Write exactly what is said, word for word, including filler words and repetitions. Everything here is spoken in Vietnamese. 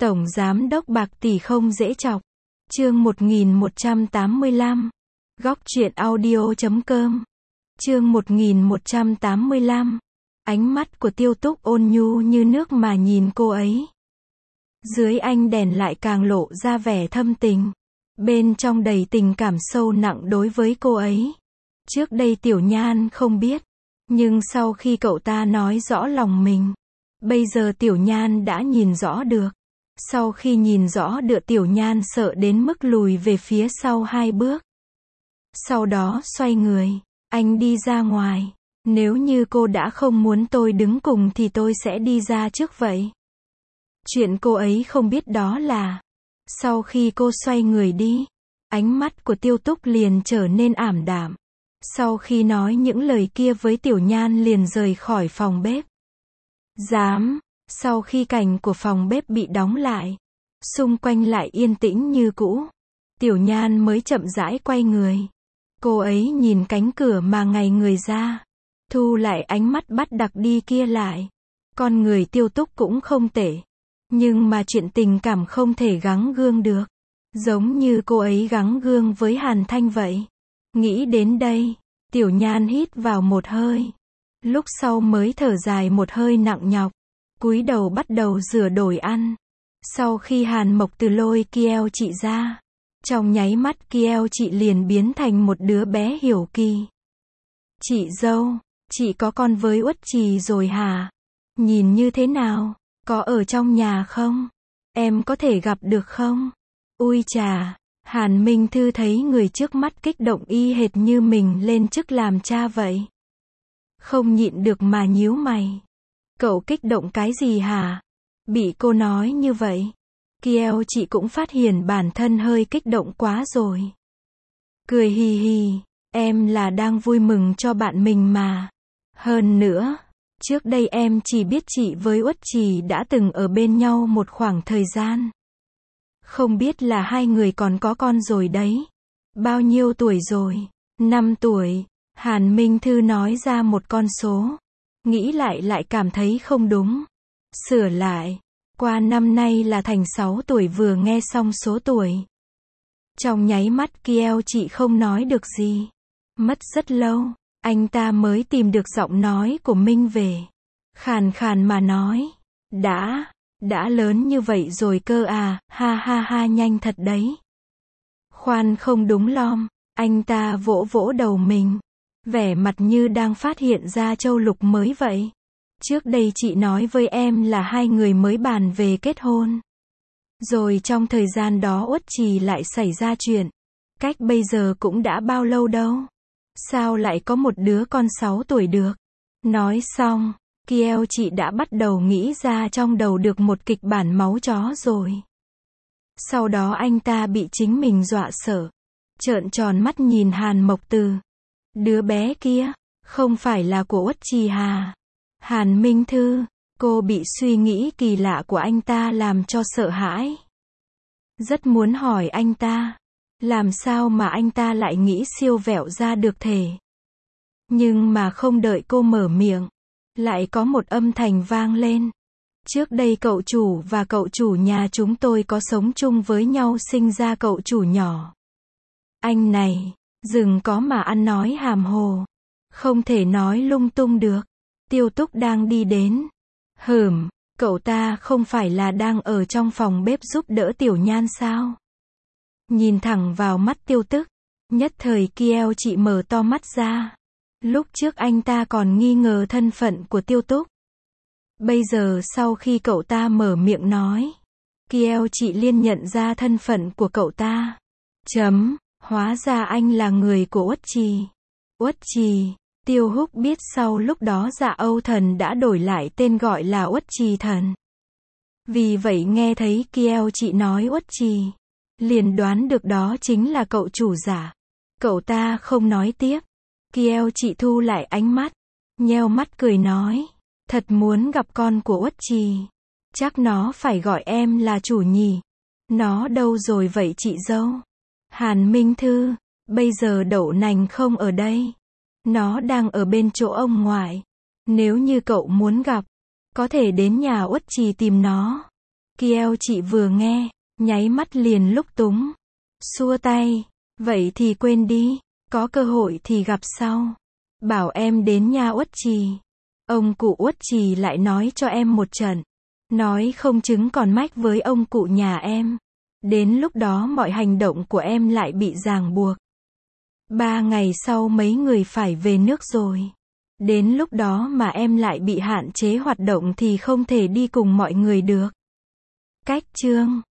Tổng giám đốc bạc tỷ không dễ chọc. Chương một nghìn một trăm tám mươi lăm. Góc truyện audio chấm com. Chương một nghìn một trăm tám mươi lăm. Ánh mắt của Tiêu Túc ôn nhu như nước mà nhìn cô ấy. Dưới ánh đèn lại càng lộ ra vẻ thâm tình. Bên trong đầy tình cảm sâu nặng đối với cô ấy. Trước đây Tiểu Nhan không biết. Nhưng sau khi cậu ta nói rõ lòng mình, bây giờ Tiểu Nhan đã nhìn rõ được. Sau khi nhìn rõ được, Tiểu Nhan sợ đến mức lùi về phía sau hai bước. Sau đó xoay người, anh đi ra ngoài. Nếu như cô đã không muốn tôi đứng cùng thì tôi sẽ đi ra trước vậy. Chuyện cô ấy không biết đó là, sau khi cô xoay người đi, ánh mắt của Tiêu Túc liền trở nên ảm đạm. Sau khi nói những lời kia với Tiểu Nhan liền rời khỏi phòng bếp. Dám, sau khi cảnh của phòng bếp bị đóng lại, xung quanh lại yên tĩnh như cũ, Tiểu Nhan mới chậm rãi quay người. Cô ấy nhìn cánh cửa mà ngày người ra, thu lại ánh mắt bắt đặc đi kia lại. Con người Tiêu Túc cũng không tệ, nhưng mà chuyện tình cảm không thể gắng gương được, giống như cô ấy gắng gương với Hàn Thanh vậy. Nghĩ đến đây, Tiểu Nhan hít vào một hơi, lúc sau mới thở dài một hơi nặng nhọc, cúi đầu bắt đầu rửa đồ ăn. Sau khi Hàn Mộc Từ lôi Kieo chị ra, trong nháy mắt Kieo chị liền biến thành một đứa bé hiểu kỳ. Chị dâu, chị có con với Uất Trì rồi hả? Nhìn như thế nào? Có ở trong nhà không? Em có thể gặp được không? Ui chà! Hàn Minh Thư thấy người trước mắt kích động y hệt như mình lên chức làm cha vậy. Không nhịn được mà nhíu mày. Cậu kích động cái gì hả? Bị cô nói như vậy, Kieo chị cũng phát hiện bản thân hơi kích động quá rồi. Cười hì hì, em là đang vui mừng cho bạn mình mà. Hơn nữa, trước đây em chỉ biết chị với Uất Trì đã từng ở bên nhau một khoảng thời gian. Không biết là hai người còn có con rồi đấy. Bao nhiêu tuổi rồi? năm tuổi. Hàn Minh Thư nói ra một con số. Nghĩ lại lại cảm thấy không đúng. Sửa lại. Qua năm nay là thành sáu tuổi. Vừa nghe xong số tuổi, trong nháy mắt Kieo chị không nói được gì. Mất rất lâu, anh ta mới tìm được giọng nói của Minh về. Khàn khàn mà nói. Đã... Đã lớn như vậy rồi cơ à, ha ha ha, nhanh thật đấy. Khoan, không đúng lom. Anh ta vỗ vỗ đầu mình, vẻ mặt như đang phát hiện ra châu lục mới vậy. Trước đây chị nói với em là hai người mới bàn về kết hôn. Rồi trong thời gian đó Uất Trì lại xảy ra chuyện. Cách bây giờ cũng đã bao lâu đâu. Sao lại có một đứa con sáu tuổi được? Nói xong, Kieo chị đã bắt đầu nghĩ ra trong đầu được một kịch bản máu chó rồi. Sau đó anh ta bị chính mình dọa sợ, trợn tròn mắt nhìn Hàn Mộc Từ. Đứa bé kia, không phải là của Uất Trì hà? Hàn Minh Thư, cô bị suy nghĩ kỳ lạ của anh ta làm cho sợ hãi. Rất muốn hỏi anh ta, làm sao mà anh ta lại nghĩ siêu vẹo ra được thể. Nhưng mà không đợi cô mở miệng, lại có một âm thanh vang lên. Trước đây cậu chủ và cậu chủ nhà chúng tôi có sống chung với nhau, sinh ra cậu chủ nhỏ. Anh này, đừng có mà ăn nói hàm hồ. Không thể nói lung tung được. Tiêu Túc đang đi đến. Hửm, cậu ta không phải là đang ở trong phòng bếp giúp đỡ Tiểu Nhan sao? Nhìn thẳng vào mắt Tiêu Túc, nhất thời Kieo chị mở to mắt ra. Lúc trước anh ta còn nghi ngờ thân phận của Tiêu Túc. Bây giờ sau khi cậu ta mở miệng nói, Kieo chị liên nhận ra thân phận của cậu ta. Chấm, hóa ra anh là người của Uất Trì. Uất Trì, Tiêu Húc biết sau lúc đó Dạ Âu Thần đã đổi lại tên gọi là Uất Trì Thần. Vì vậy nghe thấy Kieo chị nói Uất Trì, liền đoán được đó chính là cậu chủ giả. Cậu ta không nói tiếp. Kieo chị thu lại ánh mắt, nheo mắt cười nói, thật muốn gặp con của Uất Trì. Chắc nó phải gọi em là chủ nhỉ. Nó đâu rồi vậy chị dâu? Hàn Minh Thư, bây giờ đậu nành không ở đây. Nó đang ở bên chỗ ông ngoại. Nếu như cậu muốn gặp, có thể đến nhà Uất Trì tìm nó. Kieo chị vừa nghe, nháy mắt liền lúc túng. Xua tay, vậy thì quên đi, có cơ hội thì gặp sau. Bảo em đến nhà Uất Trì. Ông cụ Uất Trì lại nói cho em một trận. Nói không chứng còn mách với ông cụ nhà em. Đến lúc đó mọi hành động của em lại bị ràng buộc. Ba ngày sau mấy người phải về nước rồi. Đến lúc đó mà em lại bị hạn chế hoạt động thì không thể đi cùng mọi người được. Cách chương